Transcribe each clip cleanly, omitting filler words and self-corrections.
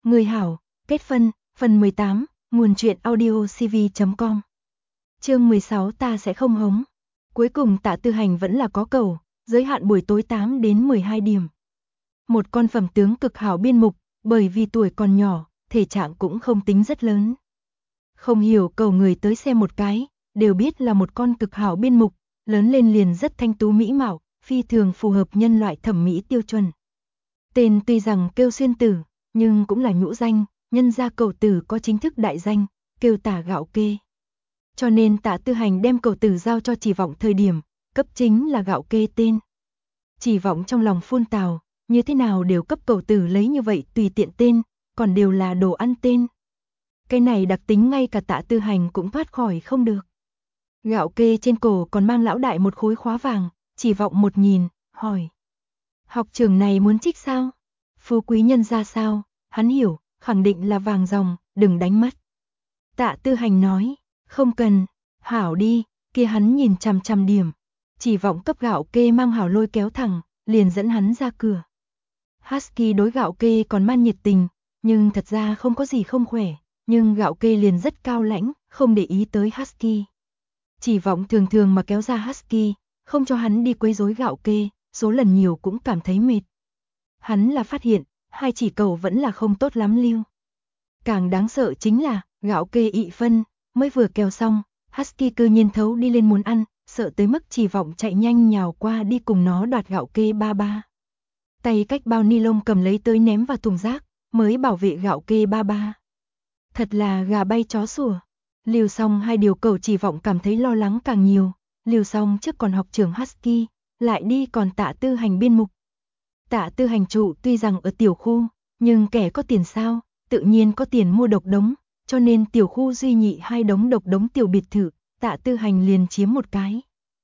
Người hảo, kết phân, phần 18, nguồn truyện audio cv.com. Chương 16 ta sẽ không hống. Cuối cùng Tạ Tư Hành vẫn là có cầu, giới hạn buổi tối 8 đến 12 điểm. Một con phẩm tướng cực hảo biên mục, bởi vì tuổi còn nhỏ, thể trạng cũng không tính rất lớn. Không hiểu cầu người tới xem một cái, đều biết là một con cực hảo biên mục, lớn lên liền rất thanh tú mỹ mạo, phi thường phù hợp nhân loại thẩm mỹ tiêu chuẩn. Tên tuy rằng kêu Xuyên Tử, nhưng cũng là nhũ danh, nhân gia cầu tử có chính thức đại danh, kêu Tả Gạo Kê. Cho nên Tạ Tư Hành đem cầu tử giao cho Chỉ Vọng thời điểm, cấp chính là Gạo Kê tên. Chỉ Vọng trong lòng phun tào, như thế nào đều cấp cầu tử lấy như vậy tùy tiện tên, còn đều là đồ ăn tên. Cái này đặc tính ngay cả Tạ Tư Hành cũng thoát khỏi không được. Gạo Kê trên cổ còn mang lão đại một khối khóa vàng, Chỉ Vọng một nhìn, hỏi. Học trường này muốn trích sao? Phú quý nhân ra sao? Hắn hiểu, khẳng định là vàng ròng, đừng đánh mất. Tạ Tư Hành nói, không cần, hảo đi, kia hắn nhìn chằm chằm điểm. Chỉ Vọng cấp Gạo Kê mang hảo lôi kéo thẳng, liền dẫn hắn ra cửa. Husky đối Gạo Kê còn man nhiệt tình, nhưng thật ra không có gì không khỏe, nhưng Gạo Kê liền rất cao lãnh, không để ý tới Husky. Chỉ Vọng thường thường mà kéo ra Husky, không cho hắn đi quấy rối Gạo Kê, số lần nhiều cũng cảm thấy mệt. Hắn là phát hiện, hai chỉ cầu vẫn là không tốt lắm lưu. Càng đáng sợ chính là, Gạo Kê ị phân, mới vừa kéo xong, Husky cư nhiên thấu đi lên muốn ăn, sợ tới mức Chỉ Vọng chạy nhanh nhào qua đi cùng nó đoạt Gạo Kê ba ba. Tay cách bao ni lông cầm lấy tới ném vào thùng rác, mới bảo vệ Gạo Kê ba ba. Thật là gà bay chó sủa. Lưu xong hai điều cầu Chỉ Vọng cảm thấy lo lắng càng nhiều, lưu xong trước còn học trường Husky, lại đi còn Tạ Tư Hành biên mục. Tạ Tư Hành trụ tuy rằng ở tiểu khu, nhưng kẻ có tiền sao, tự nhiên có tiền mua độc đống, cho nên tiểu khu duy nhị hai đống độc đống tiểu biệt thự, Tạ Tư Hành liền chiếm một cái.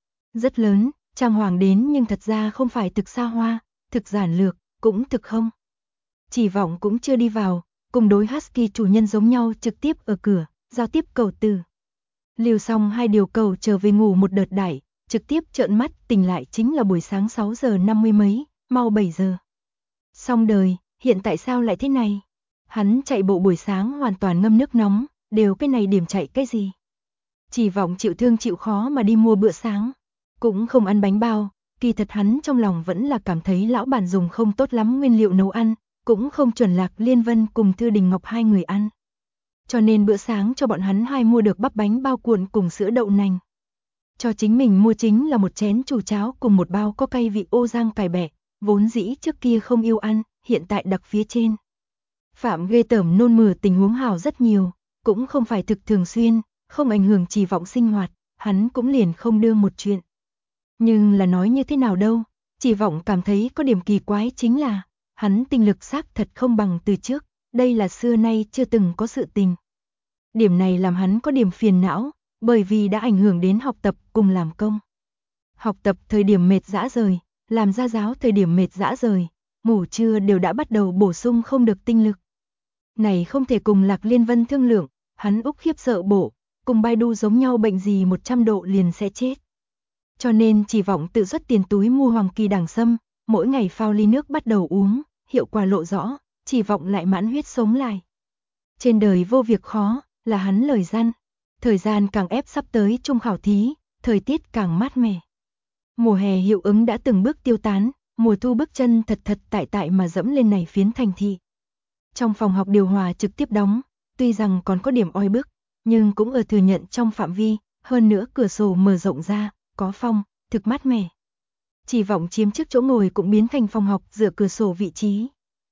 Rất lớn, trang hoàng đến nhưng thật ra không phải thực xa hoa, thực giản lược, cũng thực không. Chỉ Vọng cũng chưa đi vào, cùng đối Husky chủ nhân giống nhau trực tiếp ở cửa, giao tiếp cầu từ. Lưu xong hai điều cầu trở về ngủ một đợt đại, trực tiếp trợn mắt tỉnh lại chính là buổi sáng 6 giờ 50 mấy, mau 7 giờ. Xong đời, hiện tại sao lại thế này? Hắn chạy bộ buổi sáng hoàn toàn ngâm nước nóng, đều cái này điểm chạy cái gì? Chỉ Vọng chịu thương chịu khó mà đi mua bữa sáng, cũng không ăn bánh bao, kỳ thật hắn trong lòng vẫn là cảm thấy lão bản dùng không tốt lắm nguyên liệu nấu ăn, cũng không chuẩn Lạc Liên Vân cùng Thư Đình Ngọc hai người ăn. Cho nên bữa sáng cho bọn hắn hai mua được bắp bánh bao cuộn cùng sữa đậu nành. Cho chính mình mua chính là một chén chù cháo cùng một bao có cay vị ô giang cải bẹ, vốn dĩ trước kia không yêu ăn, hiện tại đặc phía trên. Phạm ghê tởm nôn mửa tình huống hảo rất nhiều, cũng không phải thực thường xuyên, không ảnh hưởng Chỉ Vọng sinh hoạt, hắn cũng liền không đưa một chuyện. Nhưng là nói như thế nào đâu, Chỉ Vọng cảm thấy có điểm kỳ quái chính là, hắn tinh lực xác thật không bằng từ trước, đây là xưa nay chưa từng có sự tình. Điểm này làm hắn có điểm phiền não, bởi vì đã ảnh hưởng đến học tập cùng làm công. Học tập thời điểm mệt rã rời, làm gia giáo thời điểm mệt rã rời, ngủ trưa đều đã bắt đầu bổ sung không được tinh lực. Này không thể cùng Lạc Liên Vân thương lượng, hắn úc khiếp sợ bộ, cùng Baidu giống nhau bệnh gì 100 độ liền sẽ chết. Cho nên Chỉ Vọng tự xuất tiền túi mua Hoàng Kỳ đằng sâm, mỗi ngày phao ly nước bắt đầu uống, hiệu quả lộ rõ, Chỉ Vọng lại mãn huyết sống lại. Trên đời vô việc khó, là hắn lời gian. Thời gian càng ép sắp tới trung khảo thí, thời tiết càng mát mẻ. Mùa hè hiệu ứng đã từng bước tiêu tán, mùa thu bước chân thật thật tại tại mà dẫm lên này phiến thành thị. Trong phòng học điều hòa trực tiếp đóng, tuy rằng còn có điểm oi bức, nhưng cũng ở thừa nhận trong phạm vi, hơn nữa cửa sổ mở rộng ra, có phong, thực mát mẻ. Chỉ Vọng chiếm trước chỗ ngồi cũng biến thành phòng học dựa cửa sổ vị trí.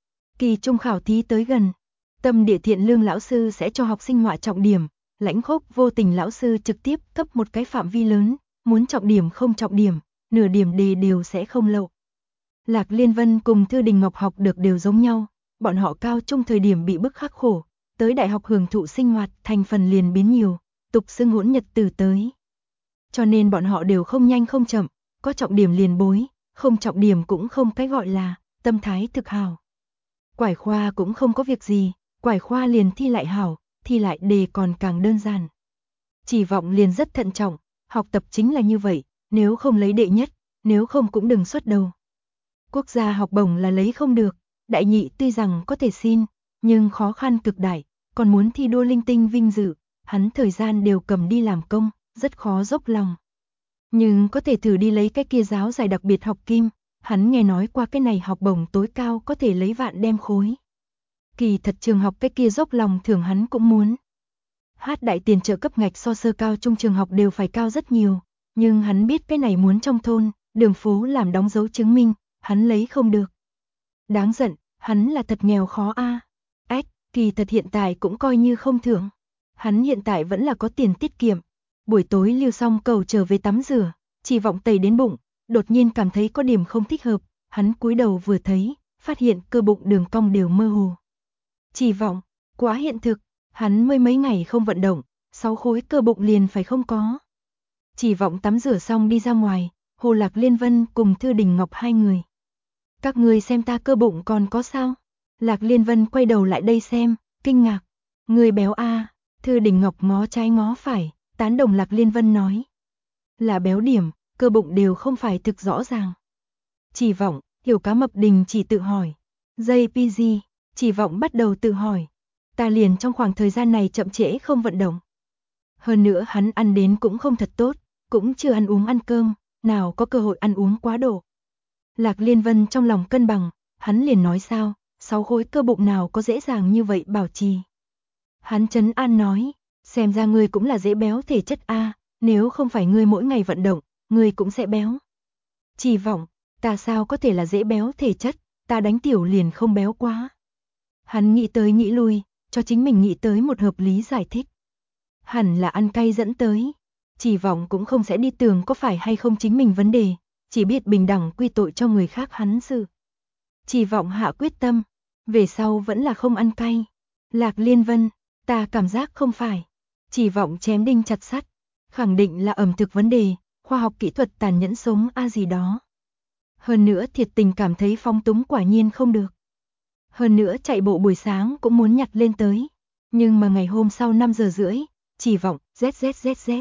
Kỳ trung khảo thí tới gần, Tâm Địa Thiện Lương lão sư sẽ cho học sinh họa trọng điểm, Lãnh Khốc Vô Tình lão sư trực tiếp cấp một cái phạm vi lớn, muốn trọng điểm không trọng điểm, nửa điểm đề đều sẽ không lậu. Lạc Liên Vân cùng Thư Đình Ngọc học được đều giống nhau, bọn họ cao trung thời điểm bị bức khắc khổ, tới đại học hưởng thụ sinh hoạt thành phần liền biến nhiều, tục xưng hỗn nhật từ tới. Cho nên bọn họ đều không nhanh không chậm, có trọng điểm liền bối, không trọng điểm cũng không cái gọi là tâm thái thực hảo. Quải khoa cũng không có việc gì, quải khoa liền thi lại hảo, thi lại đề còn càng đơn giản. Chỉ Vọng liền rất thận trọng, học tập chính là như vậy, nếu không lấy đệ nhất, nếu không cũng đừng xuất đầu. Quốc gia học bổng là lấy không được, đại nhị tuy rằng có thể xin, nhưng khó khăn cực đại, còn muốn thi đua linh tinh vinh dự, hắn thời gian đều cầm đi làm công, rất khó dốc lòng. Nhưng có thể thử đi lấy cái kia giáo giải đặc biệt học kim, hắn nghe nói qua cái này học bổng tối cao có thể lấy vạn đem khối. Kỳ thật trường học cái kia dốc lòng thưởng hắn cũng muốn. Hát đại tiền trợ cấp ngạch so sơ cao trung trường học đều phải cao rất nhiều, nhưng hắn biết cái này muốn trong thôn, đường phố làm đóng dấu chứng minh, hắn lấy không được. Đáng giận, hắn là thật nghèo khó a. Kỳ thật hiện tại cũng coi như không thưởng. Hắn hiện tại vẫn là có tiền tiết kiệm. Buổi tối lưu xong cầu trở về tắm rửa, chỉ vọng tẩy đến bụng, đột nhiên cảm thấy có điểm không thích hợp, hắn cúi đầu vừa thấy, phát hiện cơ bụng đường cong đều mơ hồ. Chỉ vọng, quá hiện thực, hắn mới mấy ngày không vận động, 6 khối cơ bụng liền phải không có. Chỉ vọng tắm rửa xong đi ra ngoài, Hồ Lạc Liên Vân cùng Thư Đình Ngọc hai người. Các người xem ta cơ bụng còn có sao? Lạc Liên Vân quay đầu lại đây xem, kinh ngạc. Người béo a. Thư Đình Ngọc ngó trái ngó phải, tán đồng Lạc Liên Vân nói. Là béo điểm, cơ bụng đều không phải thực rõ ràng. Chỉ vọng, Hiểu Cá Mập Đình chỉ tự hỏi. JPG, Chỉ vọng bắt đầu tự hỏi. Ta liền trong khoảng thời gian này chậm trễ không vận động. Hơn nữa hắn ăn đến cũng không thật tốt, cũng chưa ăn uống ăn cơm, nào có cơ hội ăn uống quá độ. Lạc Liên Vân trong lòng cân bằng, hắn liền nói sao, 6 khối cơ bụng nào có dễ dàng như vậy bảo trì. Hắn trấn an nói, xem ra ngươi cũng là dễ béo thể chất a, nếu không phải ngươi mỗi ngày vận động, ngươi cũng sẽ béo. Chỉ vọng, ta sao có thể là dễ béo thể chất, ta đánh tiểu liền không béo quá. Hắn nghĩ tới nghĩ lui, cho chính mình nghĩ tới một hợp lý giải thích. Hẳn là ăn cay dẫn tới. Chỉ vọng cũng không sẽ đi tưởng có phải hay không chính mình vấn đề, chỉ biết bình đẳng quy tội cho người khác hắn sự. Chỉ vọng hạ quyết tâm, về sau vẫn là không ăn cay. Lạc Liên Vân, ta cảm giác không phải. Chỉ vọng chém đinh chặt sắt, khẳng định là ẩm thực vấn đề, khoa học kỹ thuật tàn nhẫn sống a gì đó. Hơn nữa thiệt tình cảm thấy phóng túng quả nhiên không được. Hơn nữa chạy bộ buổi sáng cũng muốn nhặt lên tới. Nhưng mà ngày hôm sau 5 giờ rưỡi, Chỉ vọng, ZZZZ.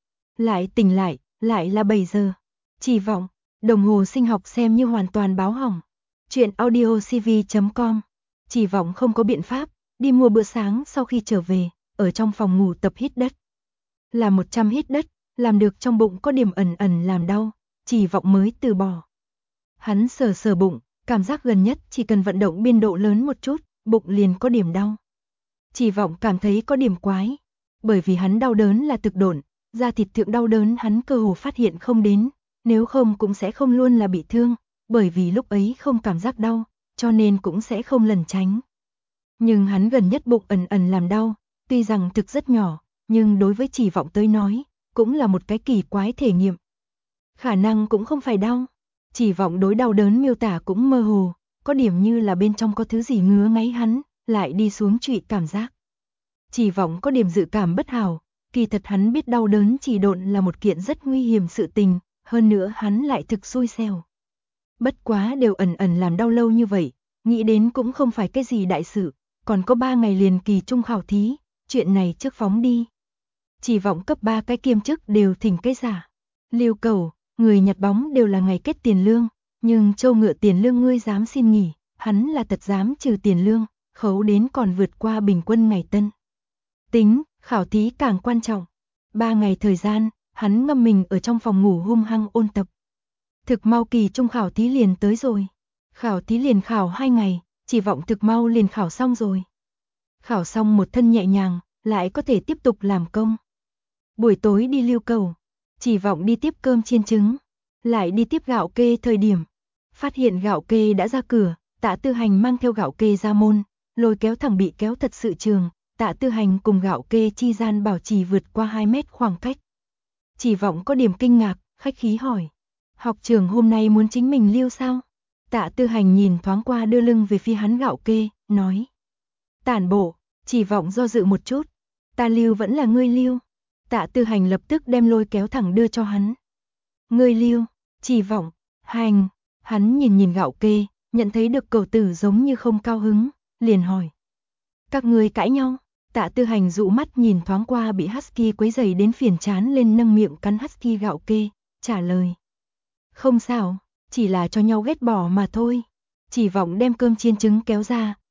Lại tỉnh lại là 7 giờ. Chỉ vọng, đồng hồ sinh học xem như hoàn toàn báo hỏng. Chuyện audiocv.com. Chỉ vọng không có biện pháp, đi mua bữa sáng sau khi trở về, ở trong phòng ngủ tập hít đất. Là 100 hít đất, làm được trong bụng có điểm ẩn ẩn làm đau, Chỉ vọng mới từ bỏ. Hắn sờ bụng, cảm giác gần nhất chỉ cần vận động biên độ lớn một chút, bụng liền có điểm đau. Chỉ vọng cảm thấy có điểm quái, bởi vì hắn đau đớn là thực độn, da thịt thượng đau đớn hắn cơ hồ phát hiện không đến, nếu không cũng sẽ không luôn là bị thương, bởi vì lúc ấy không cảm giác đau, cho nên cũng sẽ không lẩn tránh. Nhưng hắn gần nhất bụng ẩn ẩn làm đau, tuy rằng thực rất nhỏ, nhưng đối với Chỉ vọng tới nói, cũng là một cái kỳ quái thể nghiệm. Khả năng cũng không phải đau, Chỉ vọng đối đau đớn miêu tả cũng mơ hồ, có điểm như là bên trong có thứ gì ngứa ngáy hắn, lại đi xuống trụy cảm giác. Chỉ vọng có điểm dự cảm bất hảo, kỳ thật hắn biết đau đớn chỉ độn là một kiện rất nguy hiểm sự tình, hơn nữa hắn lại thực xui xẻo. Bất quá đều ẩn ẩn làm đau lâu như vậy, nghĩ đến cũng không phải cái gì đại sự, còn có 3 ngày liền kỳ trung khảo thí, chuyện này trước phóng đi. Chỉ vọng cấp 3 cái kiêm chức đều thỉnh cái giả. Liêu cầu, người nhặt bóng đều là ngày kết tiền lương, nhưng châu ngựa tiền lương ngươi dám xin nghỉ, hắn là thật dám trừ tiền lương, khấu đến còn vượt qua bình quân ngày tân. Tính, khảo thí càng quan trọng. 3 ngày thời gian, hắn ngâm mình ở trong phòng ngủ hung hăng ôn tập. Thực mau kỳ trung khảo thí liền tới rồi. Khảo thí liền khảo 2 ngày, Chỉ vọng thực mau liền khảo xong rồi. Khảo xong một thân nhẹ nhàng, lại có thể tiếp tục làm công. Buổi tối đi lưu cầu, Chỉ vọng đi tiếp cơm chiên trứng, lại đi tiếp gạo kê thời điểm. Phát hiện gạo kê đã ra cửa, Tạ Tư Hành mang theo gạo kê ra môn, lôi kéo thẳng bị kéo thật sự trường. Tạ Tư Hành cùng gạo kê chi gian bảo trì vượt qua 2 mét khoảng cách. Chỉ vọng có điểm kinh ngạc, khách khí hỏi. Học trưởng hôm nay muốn chính mình lưu sao? Tạ Tư Hành nhìn thoáng qua đưa lưng về phía hắn gạo kê, nói. Tản bộ, Chỉ vọng do dự một chút. Ta lưu vẫn là ngươi lưu. Tạ Tư Hành lập tức đem lôi kéo thẳng đưa cho hắn. Ngươi lưu, Chỉ vọng, hành. Hắn nhìn gạo kê, nhận thấy được cậu tử giống như không cao hứng, liền hỏi. Các ngươi cãi nhau? Tạ Tư Hành dụ mắt nhìn thoáng qua bị Husky quấy rầy đến phiền chán lên nâng miệng cắn Husky gạo kê, trả lời. Không sao, chỉ là cho nhau ghét bỏ mà thôi. Chỉ vọng đem cơm chiên trứng kéo ra,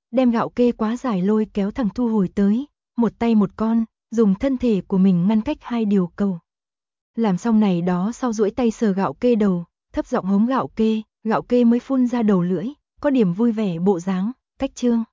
đem gạo kê quá dài lôi kéo thằng Thu Hồi tới, một tay một con, dùng thân thể của mình ngăn cách hai điều cầu. Làm xong này đó sau duỗi tay sờ gạo kê đầu, thấp giọng hống gạo kê mới phun ra đầu lưỡi, có điểm vui vẻ bộ dáng, cách trương.